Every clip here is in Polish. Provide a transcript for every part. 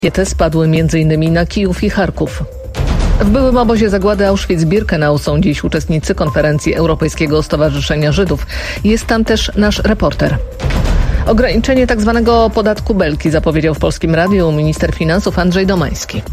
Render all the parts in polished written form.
Rakiety spadły m.in. na Kijów i Charków. W byłym obozie zagłady Auschwitz-Birkenau są dziś uczestnicy konferencji Europejskiego Stowarzyszenia Żydów. Jest tam też nasz reporter. Ograniczenie tzw. podatku Belki zapowiedział w Polskim Radiu minister finansów Andrzej Domański.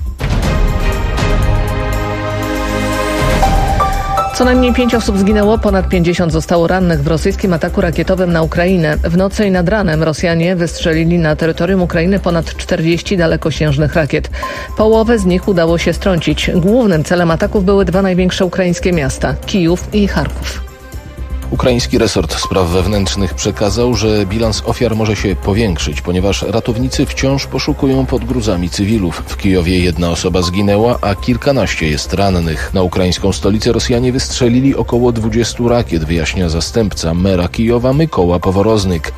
Co najmniej 5 osób zginęło, ponad 50 zostało rannych w rosyjskim ataku rakietowym na Ukrainę. W nocy i nad ranem Rosjanie wystrzelili na terytorium Ukrainy ponad 40 dalekosiężnych rakiet. Połowę z nich udało się strącić. Głównym celem ataków były 2 największe ukraińskie miasta – Kijów i Charków. Ukraiński resort spraw wewnętrznych przekazał, że bilans ofiar może się powiększyć, ponieważ ratownicy wciąż poszukują pod gruzami cywilów. W Kijowie 1 osoba zginęła, a kilkanaście jest rannych. Na ukraińską stolicę Rosjanie wystrzelili około 20 rakiet, wyjaśnia zastępca mera Kijowa Mykoła Poworoznyk.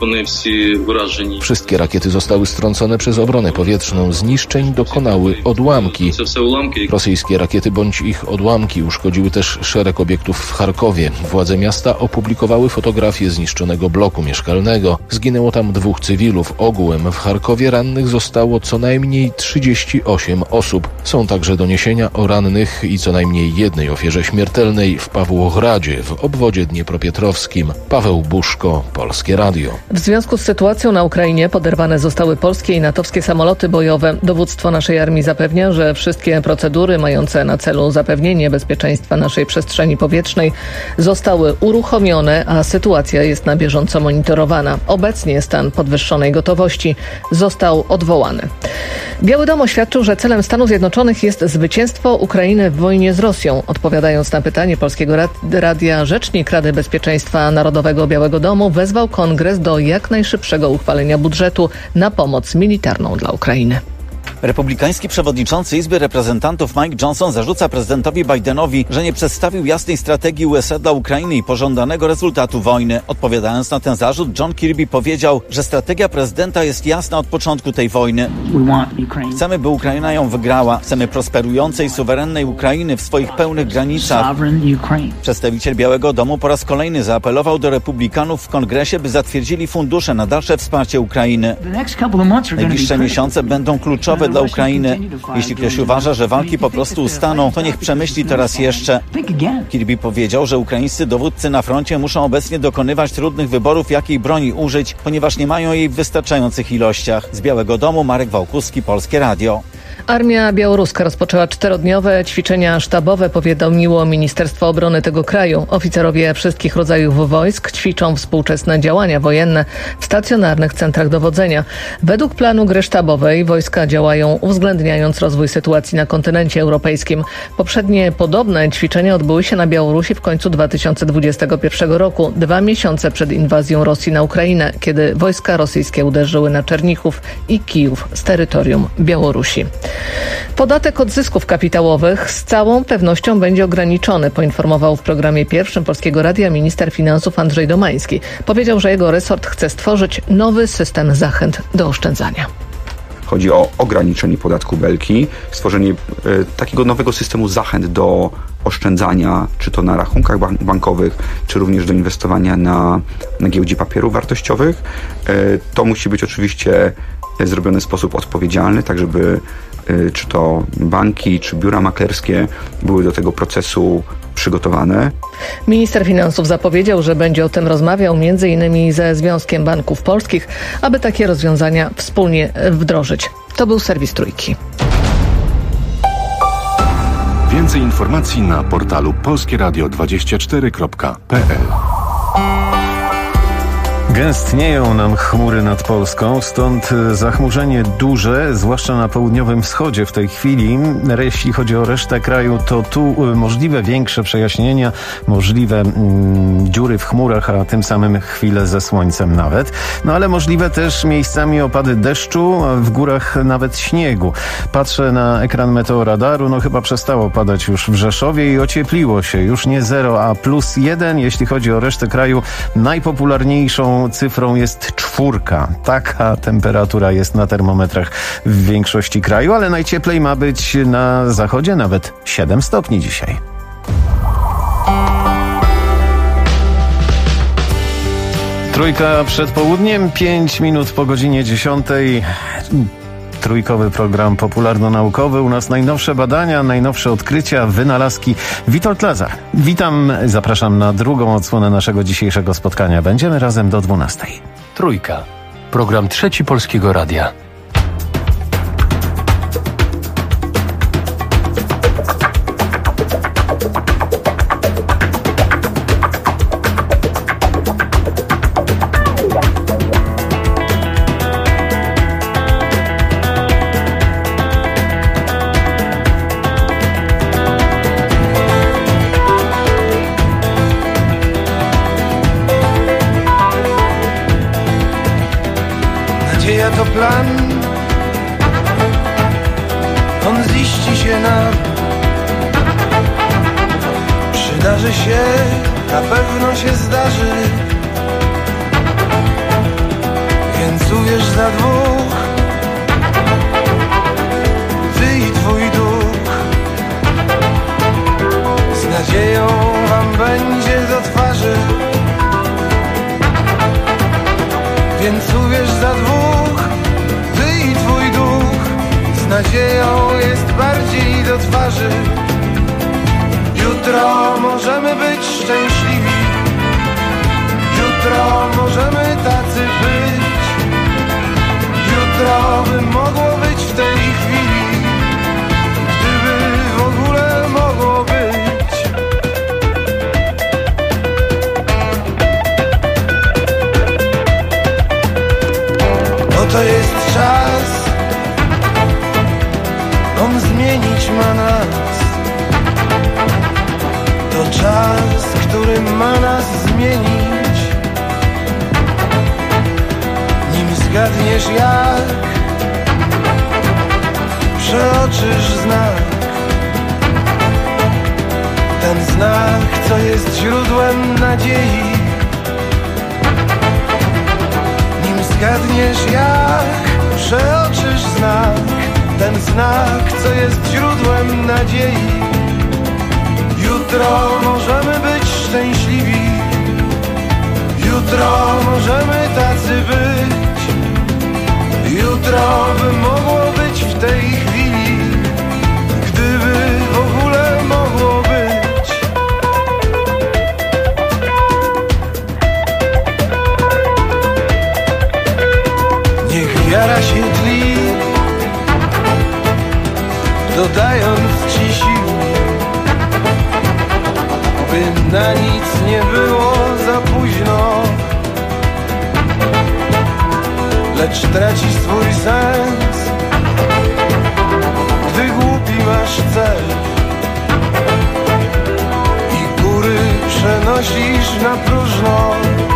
Wszystkie rakiety zostały strącone przez obronę powietrzną. Zniszczeń dokonały odłamki. Rosyjskie rakiety bądź ich odłamki uszkodziły też szereg obiektów w Charkowie. Władze miasta opublikowały fotografię zniszczonego bloku mieszkalnego. Zginęło tam 2 cywilów. Ogółem w Charkowie rannych zostało co najmniej 38 osób. Są także doniesienia o rannych i co najmniej 1 ofierze śmiertelnej w Pawłochradzie w obwodzie dniepropietrowskim. Paweł Buszko, Polskie Radio. W związku z sytuacją na Ukrainie poderwane zostały polskie i natowskie samoloty bojowe. Dowództwo naszej armii zapewnia, że wszystkie procedury mające na celu zapewnienie bezpieczeństwa naszej przestrzeni powietrznej zostały uruchomione, a sytuacja jest na bieżąco monitorowana. Obecnie stan podwyższonej gotowości został odwołany. Biały Dom oświadczył, że celem Stanów Zjednoczonych jest zwycięstwo Ukrainy w wojnie z Rosją. Odpowiadając na pytanie Polskiego Radia, rzecznik Rady Bezpieczeństwa Narodowego Białego Domu wezwał Kongres do jak najszybszego uchwalenia budżetu na pomoc militarną dla Ukrainy. Republikański przewodniczący Izby Reprezentantów Mike Johnson zarzuca prezydentowi Bidenowi, że nie przedstawił jasnej strategii USA dla Ukrainy i pożądanego rezultatu wojny. Odpowiadając na ten zarzut, John Kirby powiedział, że strategia prezydenta jest jasna od początku tej wojny. Chcemy, by Ukraina ją wygrała. Chcemy prosperującej, suwerennej Ukrainy w swoich pełnych granicach. Przedstawiciel Białego Domu po raz kolejny zaapelował do republikanów w kongresie, by zatwierdzili fundusze na dalsze wsparcie Ukrainy. Najbliższe miesiące będą kluczowe dla Ukrainy. Jeśli ktoś uważa, że walki po prostu ustaną, to niech przemyśli to raz jeszcze. Kirby powiedział, że ukraińscy dowódcy na froncie muszą obecnie dokonywać trudnych wyborów, jakiej broni użyć, ponieważ nie mają jej w wystarczających ilościach. Z Białego Domu Marek Wałkuski, Polskie Radio. Armia białoruska rozpoczęła 4-dniowe ćwiczenia sztabowe, powiadomiło Ministerstwo Obrony tego kraju. Oficerowie wszystkich rodzajów wojsk ćwiczą współczesne działania wojenne w stacjonarnych centrach dowodzenia. Według planu gry sztabowej wojska działają uwzględniając rozwój sytuacji na kontynencie europejskim. Poprzednie podobne ćwiczenia odbyły się na Białorusi w końcu 2021 roku, 2 miesiące przed inwazją Rosji na Ukrainę, kiedy wojska rosyjskie uderzyły na Czernichów i Kijów z terytorium Białorusi. Podatek od zysków kapitałowych z całą pewnością będzie ograniczony, poinformował w programie pierwszym Polskiego Radia minister finansów Andrzej Domański. Powiedział, że jego resort chce stworzyć nowy system zachęt do oszczędzania. Chodzi o ograniczenie podatku Belki, stworzenie takiego nowego systemu zachęt do oszczędzania, czy to na rachunkach bankowych, czy również do inwestowania na giełdzie papierów wartościowych. To musi być oczywiście zrobione w sposób odpowiedzialny, tak żeby czy to banki, czy biura maklerskie były do tego procesu przygotowane. Minister finansów zapowiedział, że będzie o tym rozmawiał m.in. ze Związkiem Banków Polskich, aby takie rozwiązania wspólnie wdrożyć. To był serwis Trójki. Więcej informacji na portalu polskieradio24.pl. Gęstnieją nam chmury nad Polską, stąd zachmurzenie duże, zwłaszcza na południowym wschodzie w tej chwili. Jeśli chodzi o resztę kraju, to tu możliwe większe przejaśnienia, możliwe dziury w chmurach, a tym samym chwile ze słońcem nawet. No ale możliwe też miejscami opady deszczu, w górach nawet śniegu. Patrzę na ekran meteoradaru, no chyba przestało padać już w Rzeszowie i ociepliło się. Już nie 0, a +1. Jeśli chodzi o resztę kraju, najpopularniejszą cyfrą jest 4. Taka temperatura jest na termometrach w większości kraju, ale najcieplej ma być na zachodzie, nawet 7 stopni dzisiaj. Trójka przed południem, 5 minut po godzinie 10. trójkowy program popularno-naukowy. U nas najnowsze badania, najnowsze odkrycia, wynalazki. Witold Lazar. Witam, zapraszam na drugą odsłonę naszego dzisiejszego spotkania. Będziemy razem do 12. Trójka. Program Trzeci Polskiego Radia. To plan, on ziści się nam, przydarzy się, na pewno się zdarzy, więc uwierz za dwóch, ty i twój duch, z nadzieją wam będzie do twarzy, więc uwierz za dwóch, ty i twój duch, z nadzieją jest bardziej do twarzy. Jutro możemy być szczęśliwi, jutro możemy tacy być, jutro by mogło być w tej chwili, gdyby w ogóle mogło być. To jest czas, on zmienić ma nas. To czas, który ma nas zmienić. Nim zgadniesz jak, przeoczysz znak. Ten znak, co jest źródłem nadziei. Zgadniesz jak, przeoczysz znak, ten znak, co jest źródłem nadziei. Jutro możemy być szczęśliwi, jutro możemy tacy być, jutro by mogło być w tej chwili, gdyby w ogóle mogło być. Wiara się tli, dodając ci sił, by na nic nie było za późno, lecz tracisz swój sens, gdy głupi masz cel i góry przenosisz na próżno.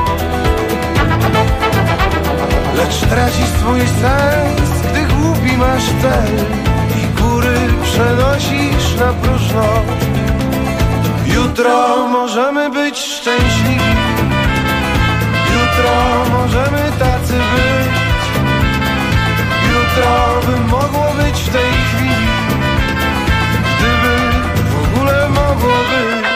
Lecz tracisz swój sens, gdy głupi masz cel i góry przenosisz na próżno. Jutro możemy być szczęśliwi, jutro możemy tacy być, jutro by mogło być w tej chwili, gdyby w ogóle mogło być.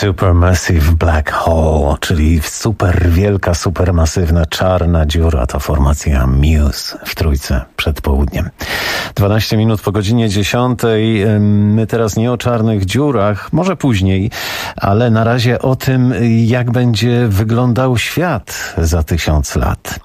Supermassive Black Hole, czyli super wielka, supermasywna czarna dziura, to formacja Muse w Trójce przed południem. 12 minut po godzinie 10. My teraz nie o czarnych dziurach, może później, ale na razie o tym, jak będzie wyglądał świat za 1000 lat.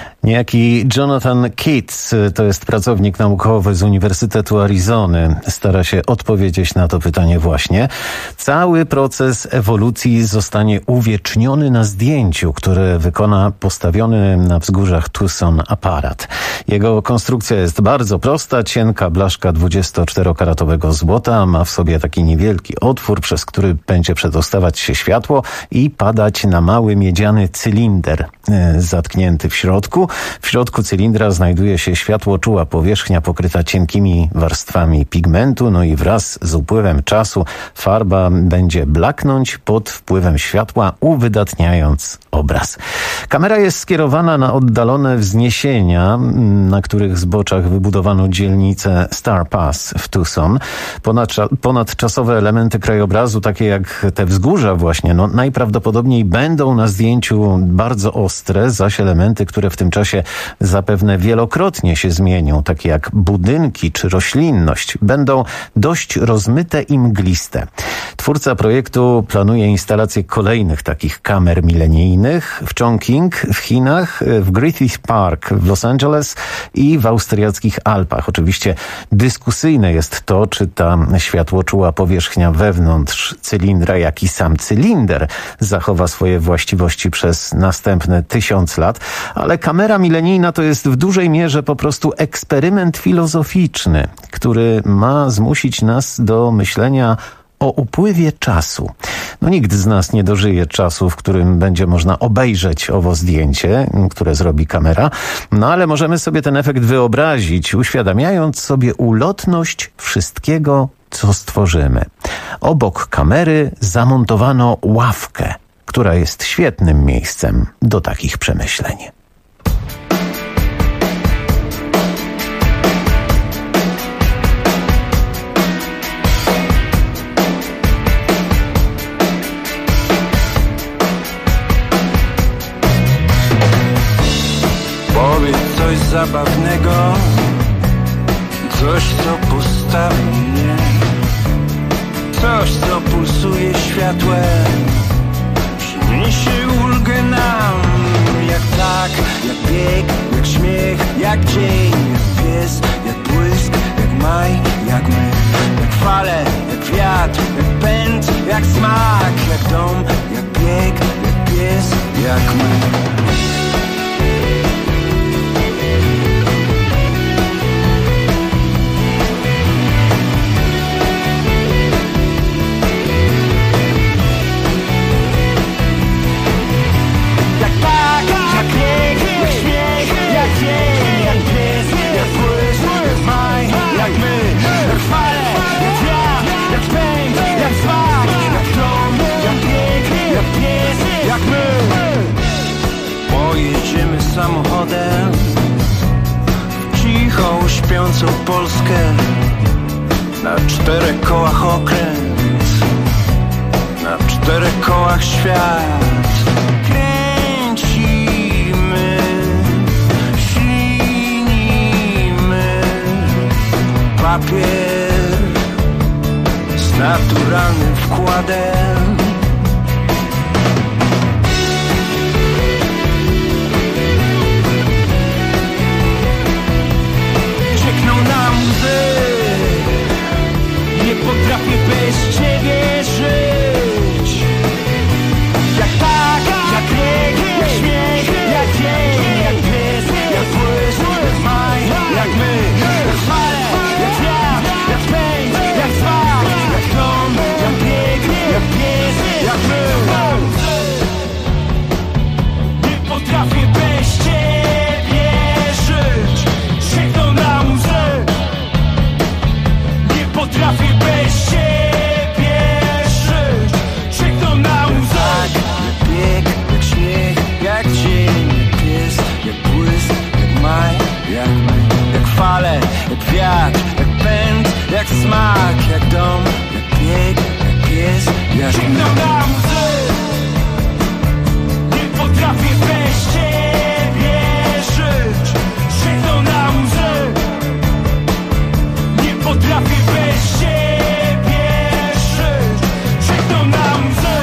Niejaki Jonathan Keats, to jest pracownik naukowy z Uniwersytetu Arizony, stara się odpowiedzieć na to pytanie właśnie. Cały proces ewolucji zostanie uwieczniony na zdjęciu, które wykona postawiony na wzgórzach Tucson aparat. Jego konstrukcja jest bardzo prosta, cienka blaszka 24-karatowego złota, ma w sobie taki niewielki otwór, przez który będzie przedostawać się światło i padać na mały miedziany cylinder zatknięty w środku. W środku cylindra znajduje się światłoczuła powierzchnia pokryta cienkimi warstwami pigmentu, no i wraz z upływem czasu farba będzie blaknąć pod wpływem światła, uwydatniając obraz. Kamera jest skierowana na oddalone wzniesienia, na których zboczach wybudowano dzielnicę Star Pass w Tucson. Ponadczasowe elementy krajobrazu, takie jak te wzgórza właśnie, najprawdopodobniej będą na zdjęciu bardzo ostre, zaś elementy, które w tym czasie zapewne wielokrotnie się zmienią, takie jak budynki czy roślinność, będą dość rozmyte i mgliste. Twórca projektu planuje instalację kolejnych takich kamer milenijnych w Chongqing w Chinach, w Griffith Park w Los Angeles i w austriackich Alpach. Oczywiście dyskusyjne jest to, czy ta światłoczuła powierzchnia wewnątrz cylindra, jak i sam cylinder zachowa swoje właściwości przez następne 1000 lat, ale kamera milenijna to jest w dużej mierze po prostu eksperyment filozoficzny, który ma zmusić nas do myślenia o upływie czasu. Nikt z nas nie dożyje czasu, w którym będzie można obejrzeć owo zdjęcie, które zrobi kamera, ale możemy sobie ten efekt wyobrazić, uświadamiając sobie ulotność wszystkiego, co stworzymy. Obok kamery zamontowano ławkę, która jest świetnym miejscem do takich przemyśleń. Powiedz coś zabawnego, coś co postawi mnie, coś co pulsuje światłem, przyniesie ulgę nam. Jak ptak, jak bieg, jak śmiech, jak dzień, jak pies, jak błysk, jak maj, jak my, jak fale, jak wiatr, jak pęd, jak smak, jak dom, jak bieg, jak pies, jak my. Pojedziemy samochodem w cichą, śpiącą Polskę, na 4 kołach okręt, na 4 kołach świat. Kręcimy, ślinimy papier z naturalnym wkładem. Nie potrafię bez ciebie żyć. Jak tak, jak bieg, jak śmiech, jak dzień, jak pies, jak błysk, jak maj, jak my, jak fale, jak wiatr, jak pęd, jak smak, jak dom, jak bieg, jak pies, jak my. Nie potrafię bez ciebie żyć. Sięgnął na łzę. Nie potrafię bez ciebie żyć. Sięgnął na łzę. Jak bieg, jak śmiech, jak dzień, jak pies, jak błysk, jak maj, jak my, jak fale, jak wiatr, jak pęd, jak smak, jak dom, jak bieg, jak jest jaśniej. Krzykną na łzy, nie potrafię bez ciebie żyć. Krzykną na łzy, nie potrafię bez ciebie żyć. Krzykną na łzy.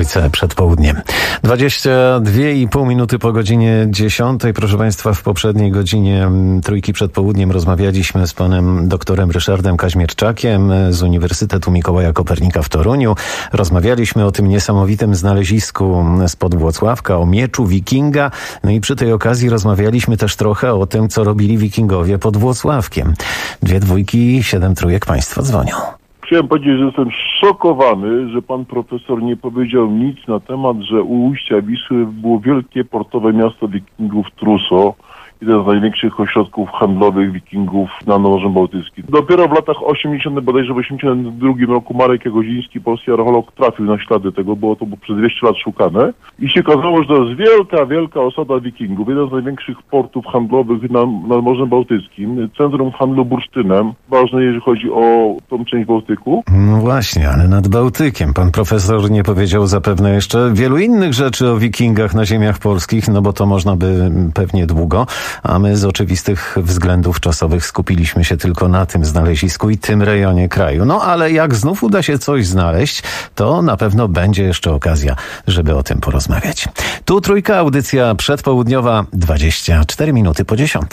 Trójce przed południem. 22,5 minuty po godzinie 10. Proszę Państwa, w poprzedniej godzinie Trójki przed południem rozmawialiśmy z panem doktorem Ryszardem Kaźmierczakiem z Uniwersytetu Mikołaja Kopernika w Toruniu. Rozmawialiśmy o tym niesamowitym znalezisku spod Włocławka, o mieczu wikinga. No i przy tej okazji rozmawialiśmy też trochę o tym, co robili wikingowie pod Włocławkiem. 2 dwójki, 7 trójek Państwo dzwonią. Chciałem powiedzieć, że jestem szokowany, że pan profesor nie powiedział nic na temat, że u ujścia Wisły było wielkie portowe miasto wikingów Truso, jeden z największych ośrodków handlowych wikingów na Morzem Bałtyckim. Dopiero w latach 80., bodajże w 82 roku Marek Jagodziński, polski archeolog, trafił na ślady tego, było to przez 200 lat szukane i się okazało, że to jest wielka osada wikingów, jeden z największych portów handlowych nad Morzem Bałtyckim, centrum handlu bursztynem, ważne jeżeli chodzi o tą część Bałtyku. No właśnie, ale nad Bałtykiem pan profesor nie powiedział zapewne jeszcze wielu innych rzeczy o wikingach na ziemiach polskich, no bo to można by pewnie długo. A my z oczywistych względów czasowych skupiliśmy się tylko na tym znalezisku i tym rejonie kraju. No ale jak znów uda się coś znaleźć, to na pewno będzie jeszcze okazja, żeby o tym porozmawiać. Tu Trójka, audycja przedpołudniowa, 24 minuty po 10.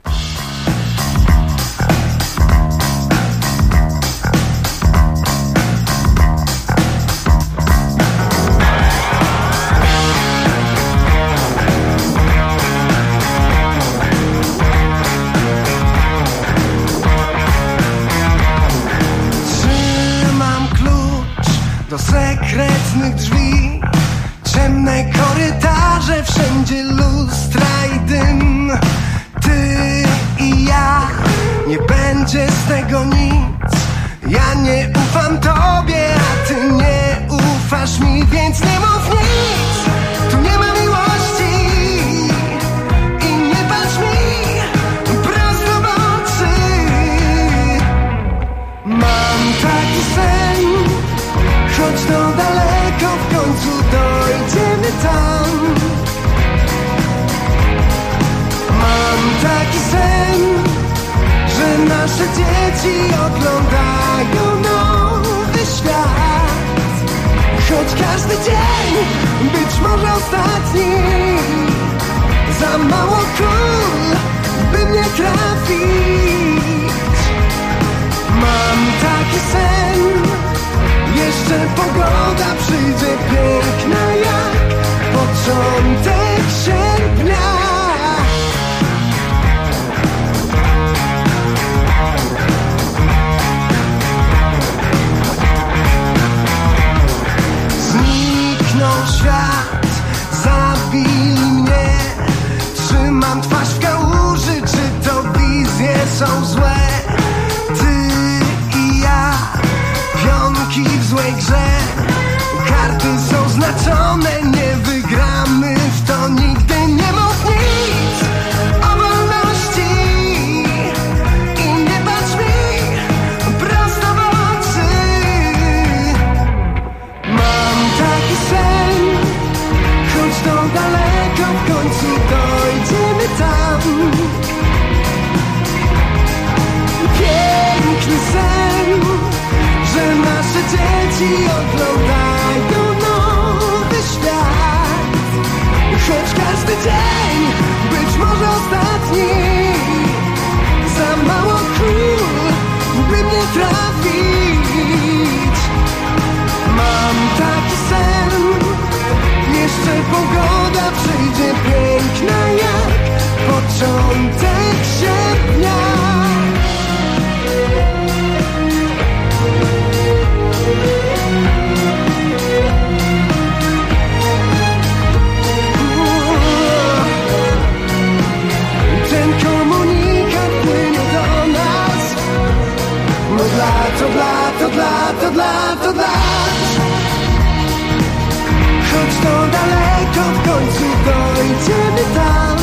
Do sekretnych drzwi, ciemne korytarze, wszędzie lustra i dym. Ty i ja, nie będzie z tego nic. Ja nie ufam tobie, a ty nie ufasz mi, więc nie mów nic. Tu nie ma miłości i nie patrz mi prosto w oczy. Mam taki sen, choć to daleko, w końcu dojdziemy tam. Mam taki sen, że nasze dzieci oglądają nowy świat. Choć każdy dzień być może ostatni, za mało kul, by mnie trafić. Mam taki sen, jeszcze pogoda przyjdzie piękna jak początek sierpnia. Zniknął świat, zabili mnie. Trzymam twarz w kałuży, czy to wizje są złe? Pionki w złej grze, karty są znaczone, nie wygramy w to nigdy. Nie mów nic o wolności i nie patrz mi prosto w oczy. Mam taki sen, choć to daleko, w końcu dojdziemy tam. Piękny sen, że nasze dzieci oglądają nowy świat. Choć każdy dzień być może ostatni, za mało król, by mnie trafić. Mam taki sen, jeszcze pogoda przyjdzie piękna jak początek sierpnia. Ten komunikat płynie do nas. Od lat, od lat, od lat, od lat, od lat. Choć to daleko, w końcu dojdziemy tam.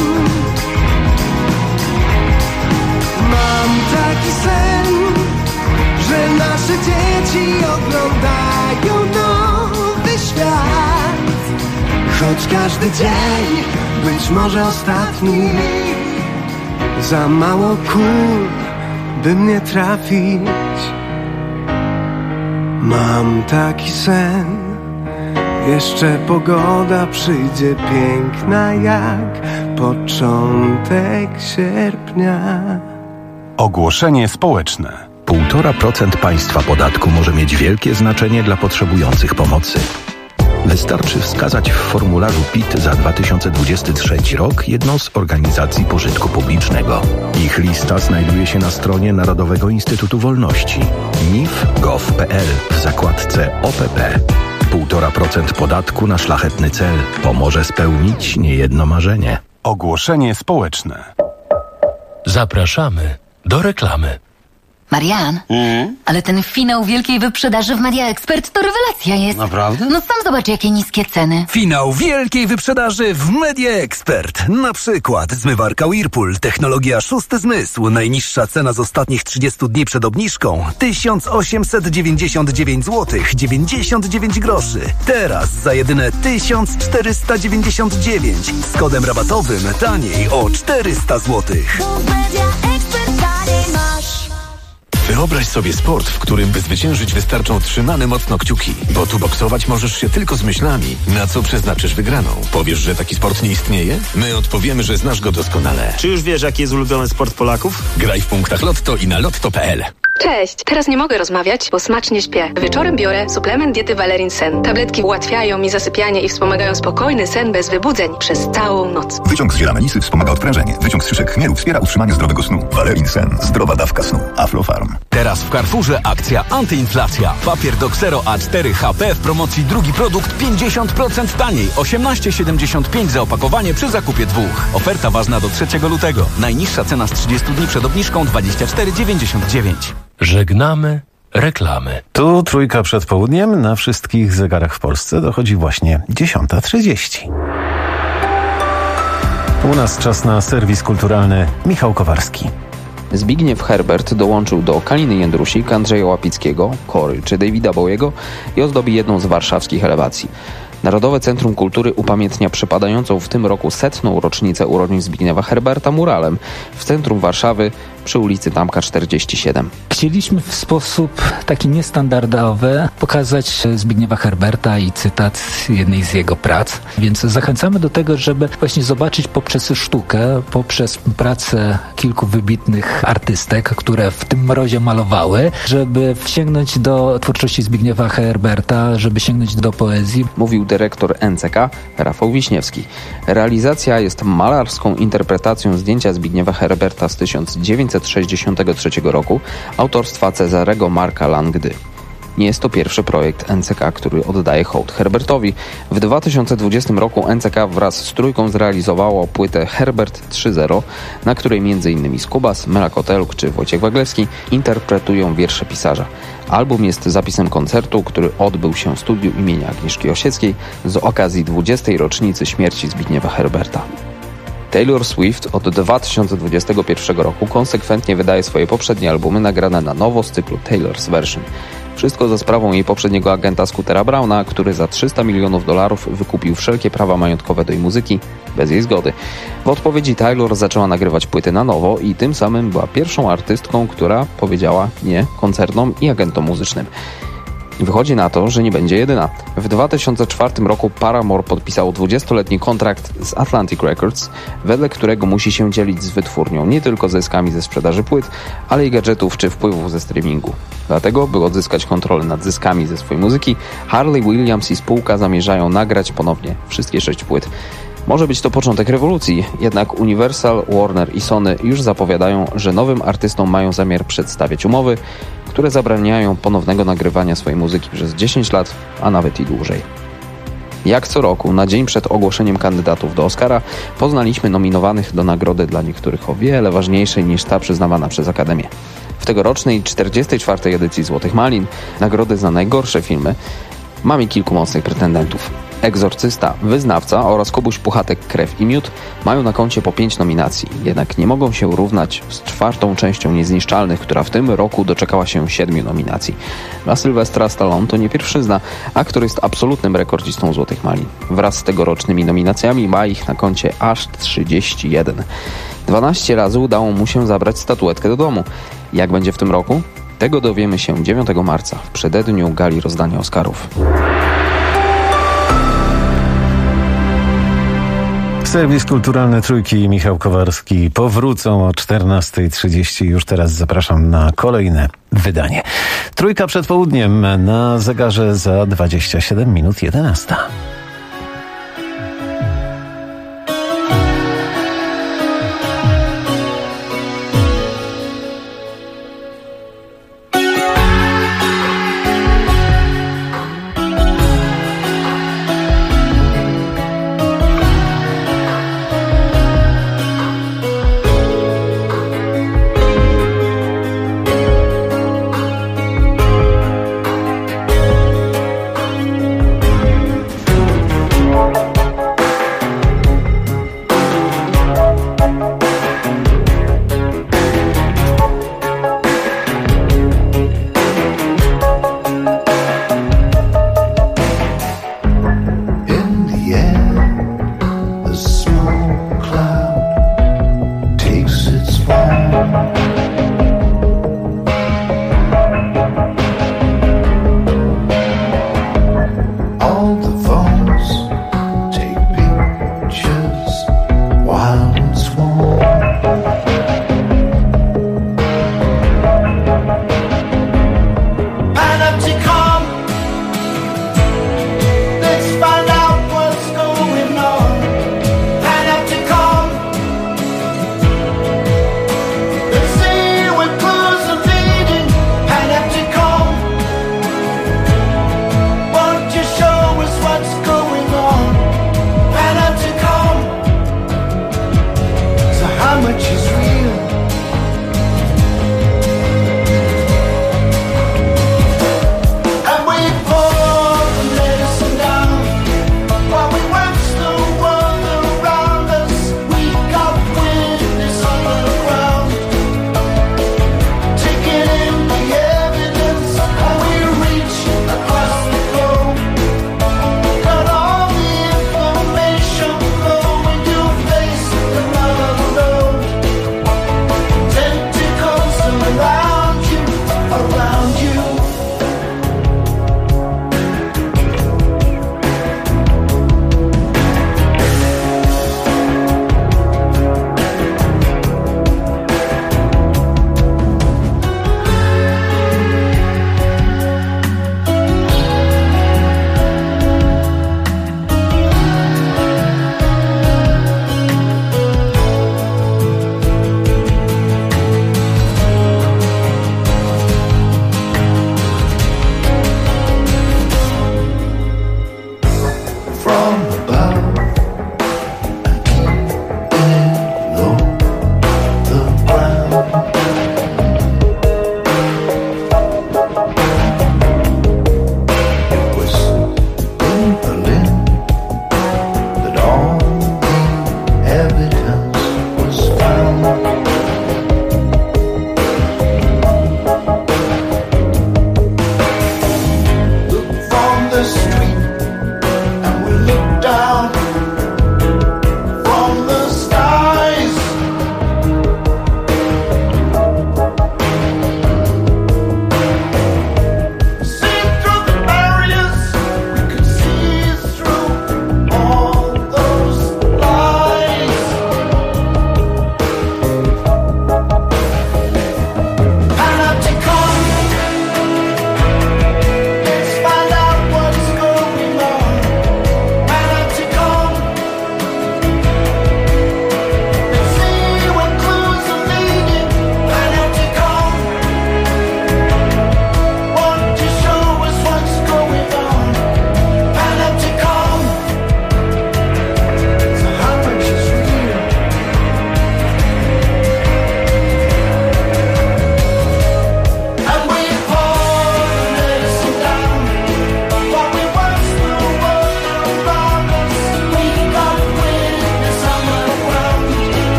Mam taki sen, że nasze dzieci oglądają nowy świat. Choć każdy dzień być może ostatni, za mało kul, by mnie trafić. Mam taki sen, Jeszcze pogoda przyjdzie piękna jak początek sierpnia. Ogłoszenie społeczne. 1,5% państwa podatku może mieć wielkie znaczenie dla potrzebujących pomocy. Wystarczy wskazać w formularzu PIT za 2023 rok jedną z organizacji pożytku publicznego. Ich lista znajduje się na stronie Narodowego Instytutu Wolności nif.gov.pl w zakładce OPP. 1,5% podatku na szlachetny cel pomoże spełnić niejedno marzenie. Ogłoszenie społeczne. Zapraszamy do reklamy. Marian, ale ten finał wielkiej wyprzedaży w Media Expert to rewelacja jest. Naprawdę? No sam zobacz, jakie niskie ceny. Finał wielkiej wyprzedaży w Media Expert. Na przykład zmywarka Whirlpool, technologia szósty zmysł. Najniższa cena z ostatnich 30 dni przed obniżką 1899 zł 99 groszy. Teraz za jedyne 1499 z kodem rabatowym taniej o 400 zł. Wyobraź sobie sport, w którym by zwyciężyć wystarczą trzymane mocno kciuki, bo tu boksować możesz się tylko z myślami, na co przeznaczysz wygraną. Powiesz, że taki sport nie istnieje? My odpowiemy, że znasz go doskonale. Czy już wiesz, jaki jest ulubiony sport Polaków? Graj w punktach Lotto i na lotto.pl. Cześć, teraz nie mogę rozmawiać, bo smacznie śpię. Wieczorem biorę suplement diety Valerin Sen. Tabletki ułatwiają mi zasypianie i wspomagają spokojny sen bez wybudzeń przez całą noc. Wyciąg z ziela melisy wspomaga odprężenie. Wyciąg z szyszek chmielu wspiera utrzymanie zdrowego snu. Valerin Sen. Zdrowa dawka snu. Aflofarm. Teraz w Carrefourze akcja antyinflacja. Papier do Xero A4 HP w promocji drugi produkt 50% taniej. 18,75 za opakowanie przy zakupie 2. Oferta ważna do 3 lutego. Najniższa cena z 30 dni przed obniżką 24,99. Żegnamy reklamy. Tu trójka przed południem. Na wszystkich zegarach w Polsce dochodzi właśnie 10:30. U nas czas na serwis kulturalny. Michał Kowarski. Zbigniew Herbert dołączył do Kaliny Jędrusik, Andrzeja Łapickiego, Kory czy Davida Bowiego i ozdobi jedną z warszawskich elewacji. Narodowe Centrum Kultury upamiętnia przypadającą w tym roku 100. rocznicę urodzin Zbigniewa Herberta muralem w centrum Warszawy przy ulicy Tamka 47. Chcieliśmy w sposób taki niestandardowy pokazać Zbigniewa Herberta i cytat jednej z jego prac. Więc zachęcamy do tego, żeby właśnie zobaczyć poprzez sztukę, poprzez pracę kilku wybitnych artystek, które w tym mrozie malowały, żeby sięgnąć do twórczości Zbigniewa Herberta, żeby sięgnąć do poezji. Mówił dyrektor NCK Rafał Wiśniewski. Realizacja jest malarską interpretacją zdjęcia Zbigniewa Herberta z 1963 roku autorstwa Cezarego Marka Langdy. Nie jest to pierwszy projekt NCK, który oddaje hołd Herbertowi. W 2020 roku NCK wraz z trójką zrealizowało płytę Herbert 3.0, na której m.in. Skubas, Mela Koteluk czy Wojciech Waglewski interpretują wiersze pisarza. Album jest zapisem koncertu, który odbył się w studiu imienia Agnieszki Osieckiej z okazji 20. rocznicy śmierci Zbigniewa Herberta. Taylor Swift od 2021 roku konsekwentnie wydaje swoje poprzednie albumy nagrane na nowo z cyklu Taylor's Version. Wszystko za sprawą jej poprzedniego agenta Scootera Browna, który za $300 milionów wykupił wszelkie prawa majątkowe do jej muzyki bez jej zgody. W odpowiedzi Taylor zaczęła nagrywać płyty na nowo i tym samym była pierwszą artystką, która powiedziała nie koncernom i agentom muzycznym. Wychodzi na to, że nie będzie jedyna. W 2004 roku Paramore podpisało 20-letni kontrakt z Atlantic Records, wedle którego musi się dzielić z wytwórnią nie tylko zyskami ze sprzedaży płyt, ale i gadżetów czy wpływów ze streamingu. Dlatego, by odzyskać kontrolę nad zyskami ze swojej muzyki, Harley Williams i spółka zamierzają nagrać ponownie wszystkie 6 płyt. Może być to początek rewolucji, jednak Universal, Warner i Sony już zapowiadają, że nowym artystom mają zamiar przedstawiać umowy, które zabraniają ponownego nagrywania swojej muzyki przez 10 lat, a nawet i dłużej. Jak co roku, na dzień przed ogłoszeniem kandydatów do Oscara, poznaliśmy nominowanych do nagrody dla niektórych o wiele ważniejszej niż ta przyznawana przez Akademię. W tegorocznej 44. edycji Złotych Malin, nagrody za najgorsze filmy, mamy kilku mocnych pretendentów. Egzorcysta, Wyznawca oraz Kubuś Puchatek, Krew i Miód mają na koncie po 5 nominacji, jednak nie mogą się równać z 4. częścią Niezniszczalnych, która w tym roku doczekała się 7 nominacji. Dla Sylwestra Stallone to nie pierwszyzna, aktor jest absolutnym rekordzistą Złotych Malin. Wraz z tegorocznymi nominacjami ma ich na koncie aż 31. 12 razy udało mu się zabrać statuetkę do domu. Jak będzie w tym roku? Tego dowiemy się 9 marca, w przededniu gali rozdania Oscarów. Serwis Kulturalny Trójki i Michał Kowarski powrócą o 14:30. Już teraz zapraszam na kolejne wydanie. Trójka przed południem, na zegarze za 27 minut 11.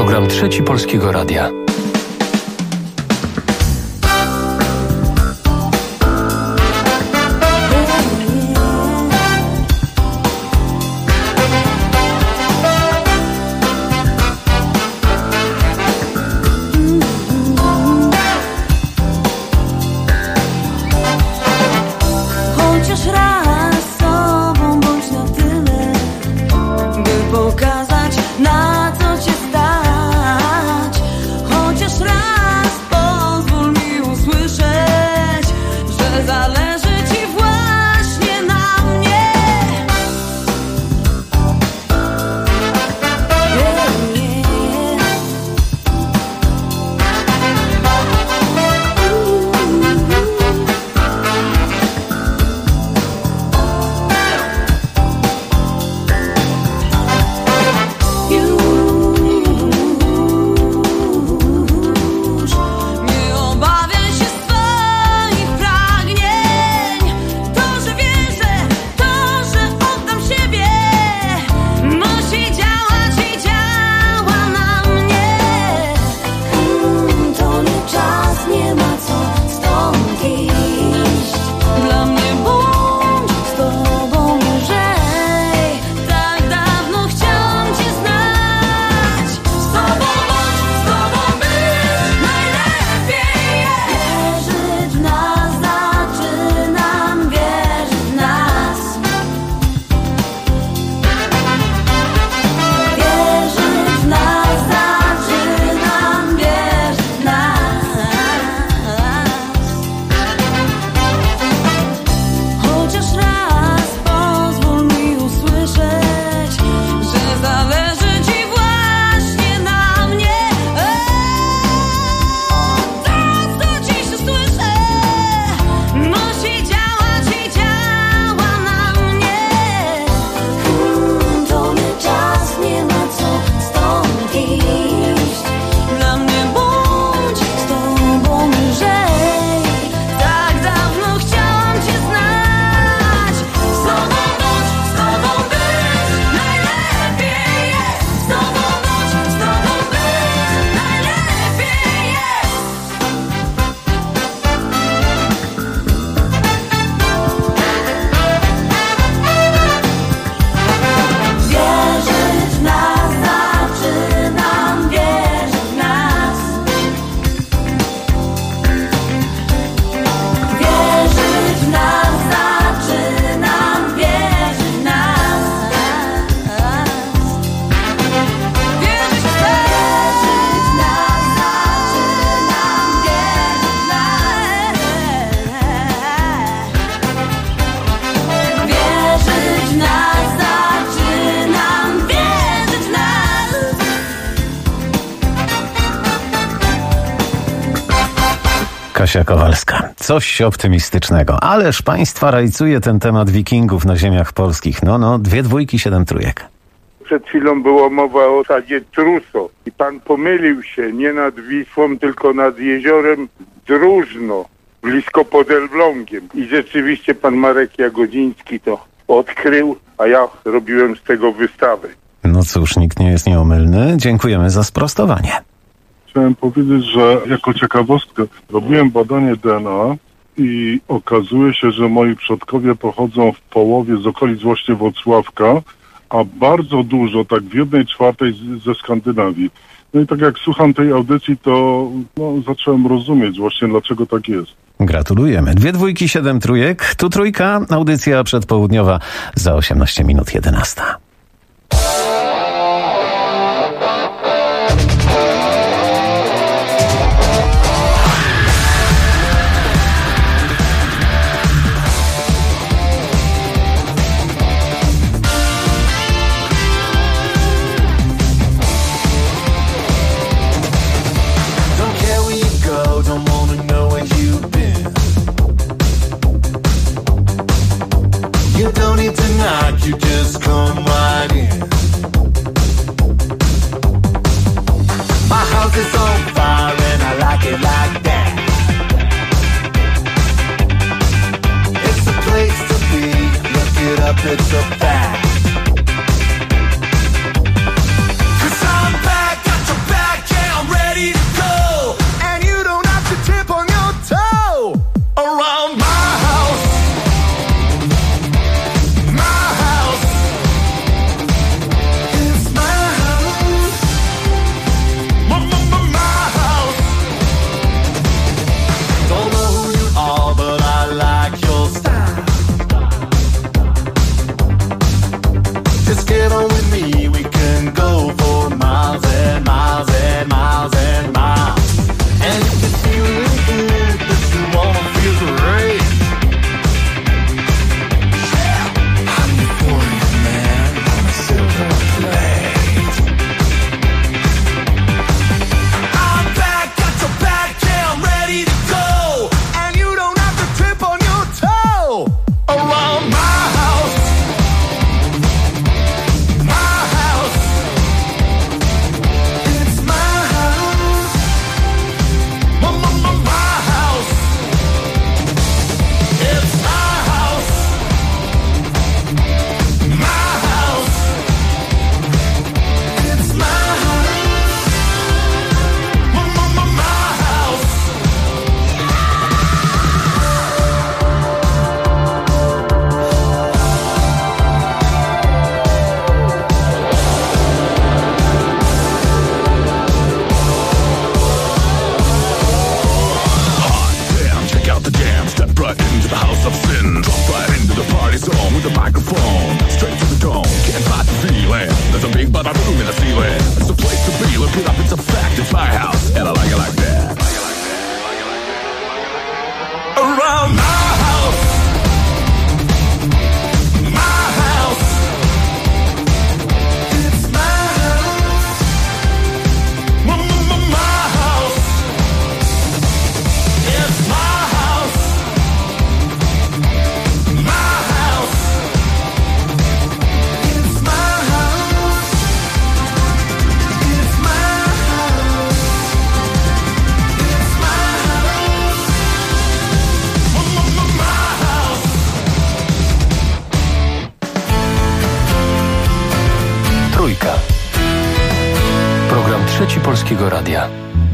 Program Trzeci Polskiego Radia. Kasia Kowalska. Coś optymistycznego. Ależ państwa rajcuje ten temat wikingów na ziemiach polskich. No, 2 dwójki, 7 trójek. Przed chwilą było mowa o osadzie Truso i pan pomylił się nie nad Wisłą, tylko nad jeziorem Dróżno, blisko pod Elblągiem. I rzeczywiście pan Marek Jagodziński to odkrył, a ja robiłem z tego wystawę. No cóż, nikt nie jest nieomylny. Dziękujemy za sprostowanie. Chciałem powiedzieć, że jako ciekawostkę robiłem badanie DNA i okazuje się, że moi przodkowie pochodzą w połowie z okolic właśnie Włocławka, a bardzo dużo, tak w 1/4 ze Skandynawii. No i tak jak słucham tej audycji, to zacząłem rozumieć właśnie, dlaczego tak jest. Gratulujemy. 2 dwójki, 7 trójek. Tu trójka, audycja przedpołudniowa za 18 minut 11. You just come right in. My house is on fire and I like it like that. It's a place to be, look it up, it's a fact. 'Cause I'm back, got your back. it up, it's a fact. It's my house, and I like it like that. Around my house, my house. It's my house, my house. It's my house, my house. It's my house, it's my house. It's my house, my house. Trójka. Program Trzeci Polskiego Radia.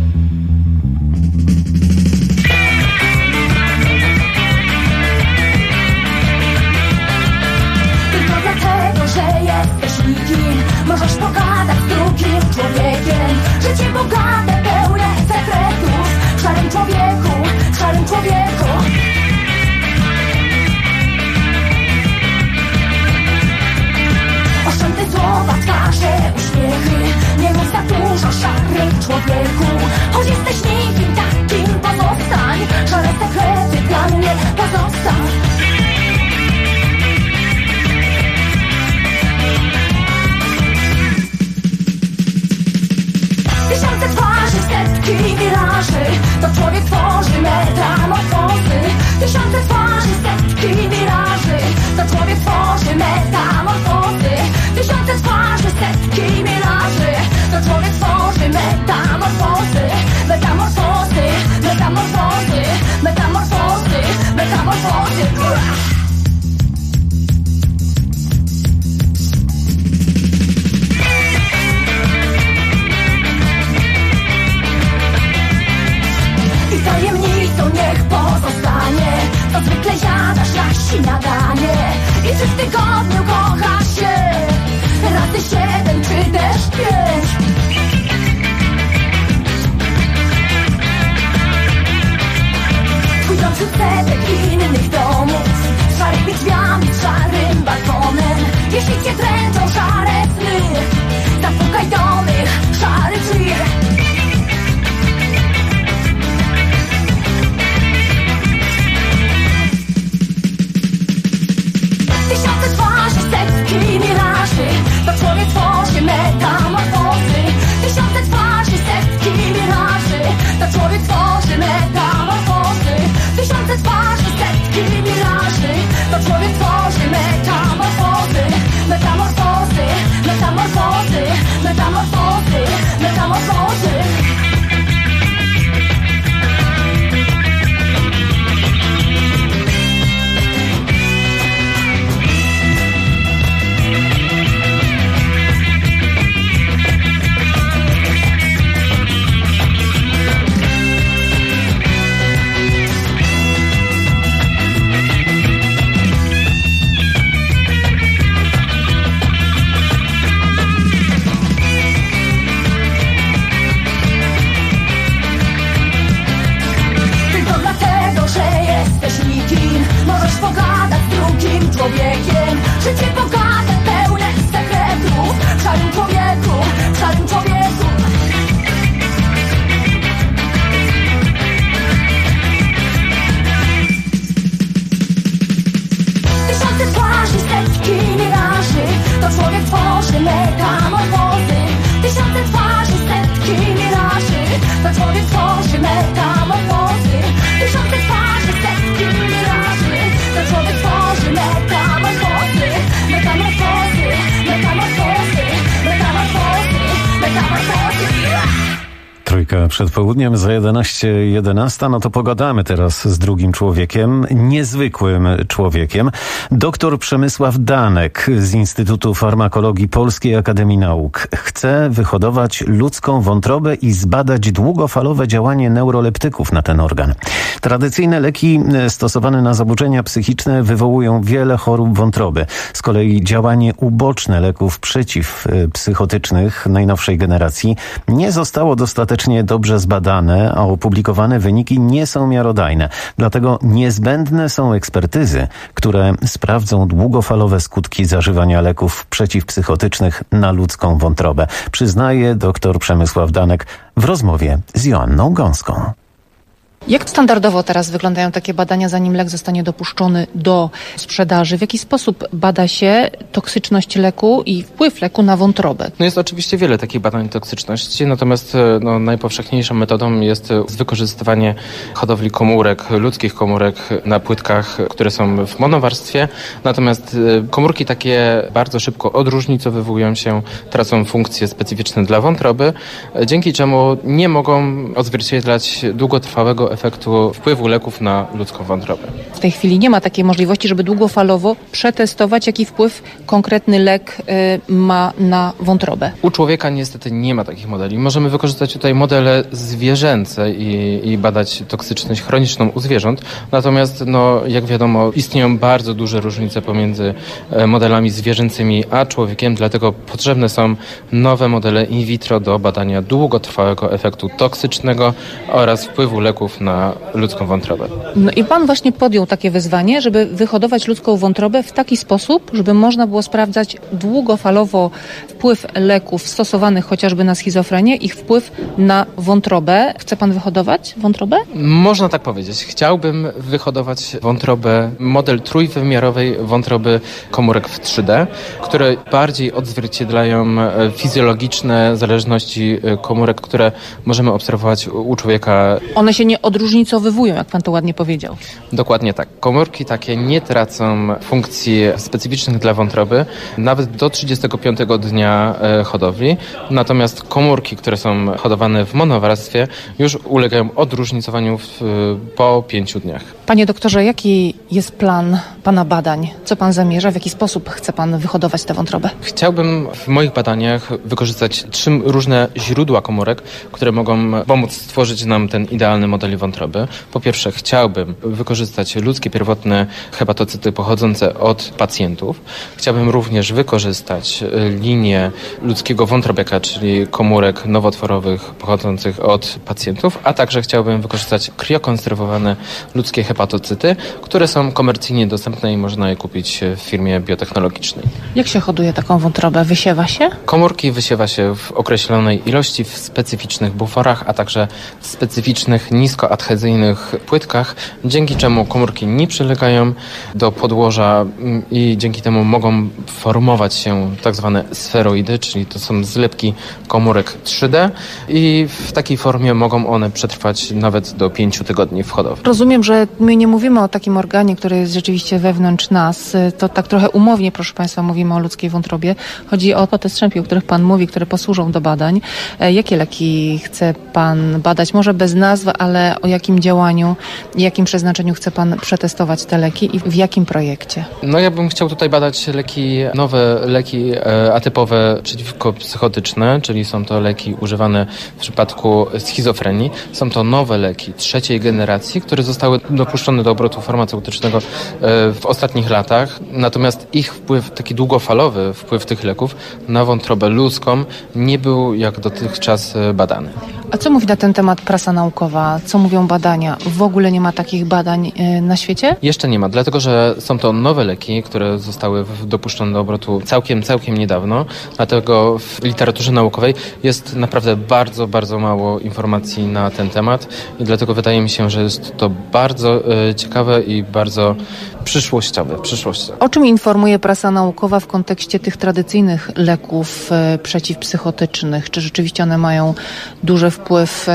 Tylko dlatego, że jesteś nikim, możesz pogadać z drugim człowiekiem. Życie bogate, pełne sekretów. W szarym człowieku, w szarym człowieku. Oszczędne słowa, twarze, uśmiechy. Nie mów za dużo, szary człowieku. Choć jesteś nikim takim, pozostań. Szare sekrety dla mnie pozostań. Tysiące twarzy, setki miraży. To człowiek tworzy metamorfozy. Tysiące twarzy, setki miraży. To człowiek tworzy metamorfozy. Tysiące twarzy, setki miraży. To człowiek tworzy metamorfozy. Metamorfozy, metamorfozy, metamorfozy, metamorfozy. I tajemnicą niech pozostanie, to zwykle jadasz na śniadanie. I czy w tygodniu kochasz się razy 7 czy też 5? Twój dom wśród setek innych domów, z szarymi drzwiami, z szarym balkonem. Jeśli cię dręczą szare sny, zapukaj do mych szarych drzwi. Tysiące twarzy, setki miraży. To człowiek tworzy metamorfozy. Tysiące twarzy, setki miraży. To człowiek tworzy metamorfozy. Tysiące twarzy, setki miraży. To człowiek tworzy metamorfozy. Metamorfozy, metamorfozy, metamorfozy, metamorfozy. Tylko dlatego, że jesteś nikim, możesz pogadać z drugim człowiekiem. Życie bogate, pełne sekretów. W szarym człowieku, w szarym człowieku. Tysiące twarzy, setki miraży. To człowiek tworzy metamorfozy. Tysiące twarzy, setki miraży. To człowiek tworzy metamorfozy. Tysiące twarzy, setki miraży. To człowiek tworzy metamorfozy. Metamorfozy, metamorfozy, metamorfozy, metamorfozy. Trójka przed południem za 11:11. No to pogadamy teraz z drugim człowiekiem, niezwykłym człowiekiem. Doktor Przemysław Danek z Instytutu Farmakologii Polskiej Akademii Nauk chce wyhodować ludzką wątrobę i zbadać długofalowe działanie neuroleptyków na ten organ. Tradycyjne leki stosowane na zaburzenia psychiczne wywołują wiele chorób wątroby. Z kolei działanie uboczne leków przeciwpsychotycznych najnowszej generacji nie zostało dostatecznie niewystarczająco dobrze zbadane, a opublikowane wyniki nie są miarodajne. Dlatego niezbędne są ekspertyzy, które sprawdzą długofalowe skutki zażywania leków przeciwpsychotycznych na ludzką wątrobę, przyznaje dr Przemysław Danek w rozmowie z Joanną Gąską. Jak standardowo teraz wyglądają takie badania, zanim lek zostanie dopuszczony do sprzedaży? W jaki sposób bada się toksyczność leku i wpływ leku na wątrobę? Jest oczywiście wiele takich badań toksyczności, natomiast najpowszechniejszą metodą jest wykorzystywanie hodowli komórek, ludzkich komórek na płytkach, które są w monowarstwie. Natomiast komórki takie bardzo szybko odróżnicowywują się, tracą funkcje specyficzne dla wątroby, dzięki czemu nie mogą odzwierciedlać długotrwałego efektu wpływu leków na ludzką wątrobę. W tej chwili nie ma takiej możliwości, żeby długofalowo przetestować, jaki wpływ konkretny lek ma na wątrobę. U człowieka niestety nie ma takich modeli. Możemy wykorzystać tutaj modele zwierzęce i badać toksyczność chroniczną u zwierząt. Natomiast, jak wiadomo, istnieją bardzo duże różnice pomiędzy modelami zwierzęcymi a człowiekiem, dlatego potrzebne są nowe modele in vitro do badania długotrwałego efektu toksycznego oraz wpływu leków na ludzką wątrobę. I pan właśnie podjął takie wyzwanie, żeby wyhodować ludzką wątrobę w taki sposób, żeby można było sprawdzać długofalowo wpływ leków stosowanych chociażby na schizofrenię, ich wpływ na wątrobę. Chce pan wyhodować wątrobę? Można tak powiedzieć. Chciałbym wyhodować wątrobę, model trójwymiarowej wątroby komórek w 3D, które bardziej odzwierciedlają fizjologiczne zależności komórek, które możemy obserwować u człowieka. One się nie odróżnicowywują, jak pan to ładnie powiedział. Dokładnie tak. Komórki takie nie tracą funkcji specyficznych dla wątroby nawet do 35 dnia hodowli. Natomiast komórki, które są hodowane w monowarstwie, już ulegają odróżnicowaniu po 5 dniach. Panie doktorze, jaki jest plan pana badań? Co pan zamierza? W jaki sposób chce pan wyhodować tę wątrobę? Chciałbym w moich badaniach wykorzystać 3 różne źródła komórek, które mogą pomóc stworzyć nam ten idealny model wątroby. Po pierwsze, chciałbym wykorzystać ludzkie pierwotne hepatocyty pochodzące od pacjentów. Chciałbym również wykorzystać linię ludzkiego wątrobiaka, czyli komórek nowotworowych pochodzących od pacjentów, a także chciałbym wykorzystać kriokonserwowane ludzkie hepatocyty, które są komercyjnie dostępne i można je kupić w firmie biotechnologicznej. Jak się hoduje taką wątrobę? Wysiewa się? Komórki wysiewa się w określonej ilości, w specyficznych buforach, a także w specyficznych, niskoadhezyjnych płytkach, dzięki czemu komórki nie przylegają do podłoża i dzięki temu mogą formować się tak zwane sferoidy, czyli to są zlepki komórek 3D i w takiej formie mogą one przetrwać nawet do 5 tygodni w hodowli. Rozumiem, że my nie mówimy o takim organie, który jest rzeczywiście wewnątrz nas. To tak trochę umownie, proszę państwa, mówimy o ludzkiej wątrobie. Chodzi o te strzępy, o których pan mówi, które posłużą do badań. Jakie leki chce pan badać? Może bez nazw, ale o jakim działaniu i jakim przeznaczeniu chce pan przetestować te leki i w jakim projekcie? Ja bym chciał tutaj badać nowe leki atypowe przeciwko-psychotyczne, czyli są to leki używane w przypadku schizofrenii. Są to nowe leki 3. generacji, które zostały dopuszczone do obrotu farmaceutycznego w ostatnich latach. Natomiast ich wpływ, taki długofalowy wpływ tych leków na wątrobę ludzką nie był jak dotychczas badany. A co mówi na ten temat prasa naukowa? Co mówią badania? W ogóle nie ma takich badań na świecie? Jeszcze nie ma, dlatego że są to nowe leki, które zostały dopuszczone do obrotu całkiem niedawno. Dlatego w literaturze naukowej jest naprawdę bardzo, bardzo mało informacji na ten temat i dlatego wydaje mi się, że jest to bardzo ciekawe i bardzo przyszłościowe. O czym informuje prasa naukowa w kontekście tych tradycyjnych leków przeciwpsychotycznych? Czy rzeczywiście one mają duży wpływ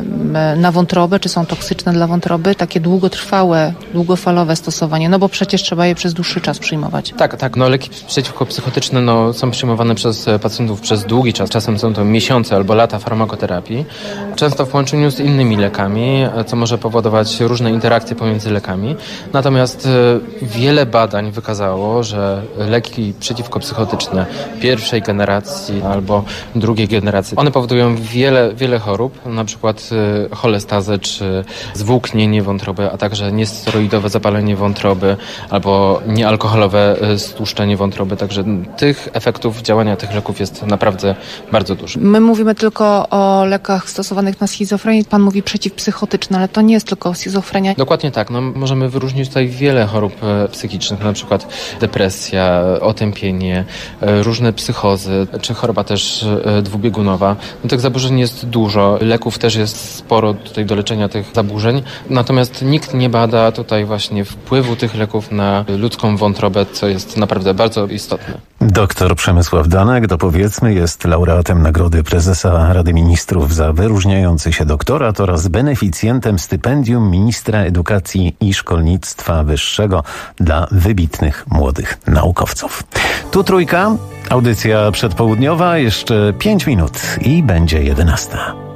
na wątrobę? Czy są toksyczne dla wątroby? Takie długotrwałe, długofalowe stosowanie, bo przecież trzeba je przez dłuższy czas przyjmować. Tak. Leki przeciwpsychotyczne są przyjmowane przez pacjentów przez długi czas. Czasem są to miesiące albo lata farmakoterapii. Często w połączeniu z innymi lekami, co może powodować różne interakcje pomiędzy lekami. Natomiast wiele badań wykazało, że leki przeciwkopsychotyczne 1. generacji albo 2. generacji, one powodują wiele chorób. chorób, na przykład cholestazę czy zwłóknienie wątroby, a także niesteroidowe zapalenie wątroby albo niealkoholowe stłuszczenie wątroby. Także tych efektów działania tych leków jest naprawdę bardzo dużo. My mówimy tylko o lekach stosowanych na schizofrenię. Pan mówi przeciwpsychotyczne, ale to nie jest tylko schizofrenia. Dokładnie tak. Możemy wyróżnić tutaj wiele chorób psychicznych, na przykład depresja, otępienie, różne psychozy, czy choroba też dwubiegunowa. Tych zaburzeń jest dużo. Leków też jest sporo tutaj do leczenia tych zaburzeń. Natomiast nikt nie bada tutaj właśnie wpływu tych leków na ludzką wątrobę, co jest naprawdę bardzo istotne. Doktor Przemysław Danek, dopowiedzmy, jest laureatem Nagrody Prezesa Rady Ministrów za wyróżniający się doktorat oraz beneficjentem stypendium Ministra Edukacji i Szkolnictwa Wyższego dla wybitnych młodych naukowców. Tu Trójka, audycja przedpołudniowa, jeszcze 5 minut i będzie 11.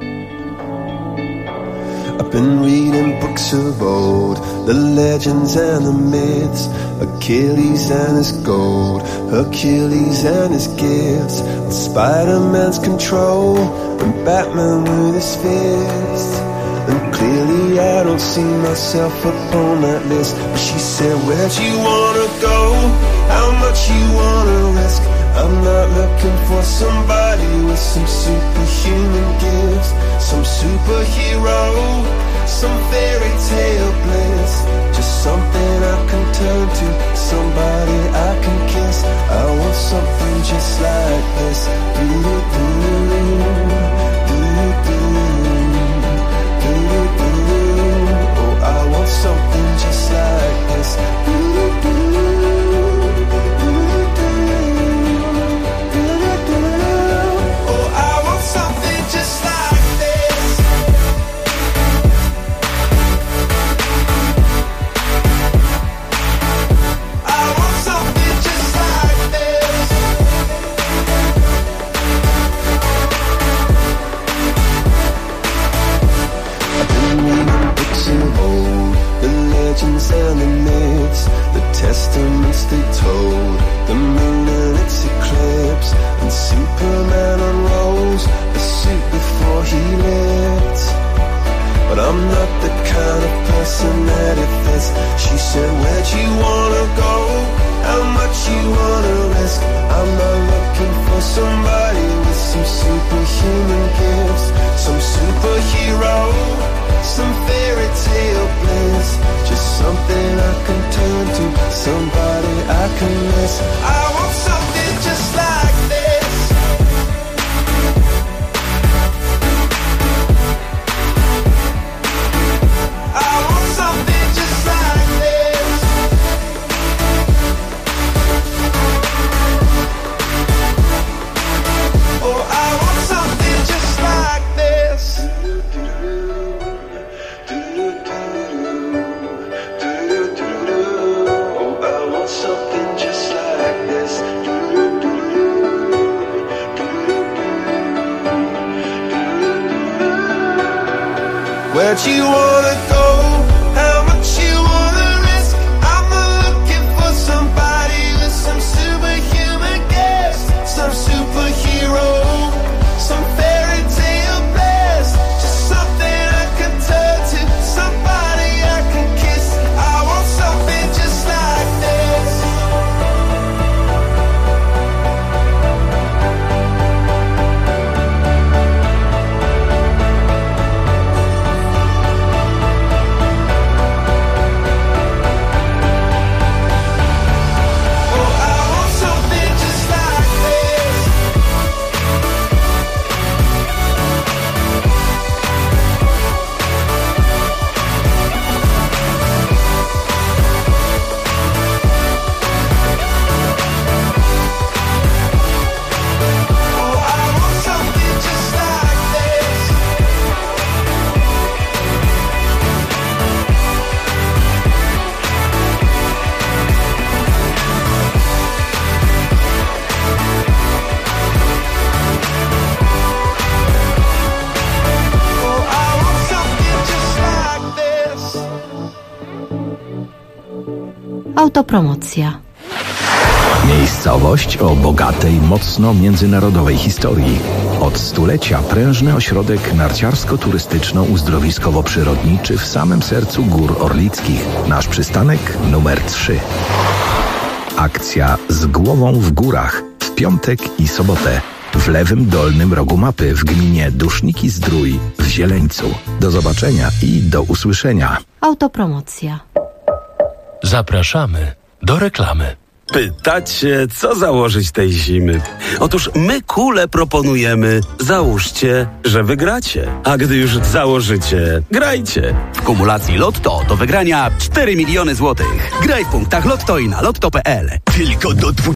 I've been reading books of old, the legends and the myths, Achilles and his gold, Hercules and his gifts, Spider-Man's control, and Batman with his fist. And clearly I don't see myself upon that list. But she said, where'd you wanna go? How much you wanna risk? I'm not looking for somebody with some superhuman gifts, some superhero, some fairy tale bliss. Just something I can turn to, somebody I can kiss. I want something just like this. Oh, I want something just like this. And the myths, the testaments they told, the moon and its eclipse, and Superman unrolls a suit before he lived. But I'm not the kind of person that it fits. She said, where'd you wanna go? How much you wanna risk? I'm not looking for somebody with some superhuman gifts, some superhero, some fairy tale bliss. Just something I can turn to, somebody I can miss. I want something just like this. I want something just like this. Oh, I want something just like this. Something just like this. Where'd you wanna go? How much you wanna risk? I'm not looking for somebody with some superhuman gifts, some superhero, some fairy tale bliss. Just something I can turn to, somebody I can kiss. I want something just like this. Autopromocja. Miejscowość o bogatej, mocno międzynarodowej historii. Od stulecia prężny ośrodek narciarsko-turystyczno-uzdrowiskowo-przyrodniczy w samym sercu Gór Orlickich. Nasz przystanek numer 3. Akcja Z głową w górach w piątek i sobotę w lewym dolnym rogu mapy w gminie Duszniki-Zdrój w Zieleńcu. Do zobaczenia i do usłyszenia. Autopromocja. Zapraszamy do reklamy. Pytacie, co założyć tej zimy? Otóż my kule proponujemy. Załóżcie, że wygracie. A gdy już założycie, grajcie. W kumulacji Lotto do wygrania 4 miliony złotych. Graj w punktach Lotto i na lotto.pl. Tylko do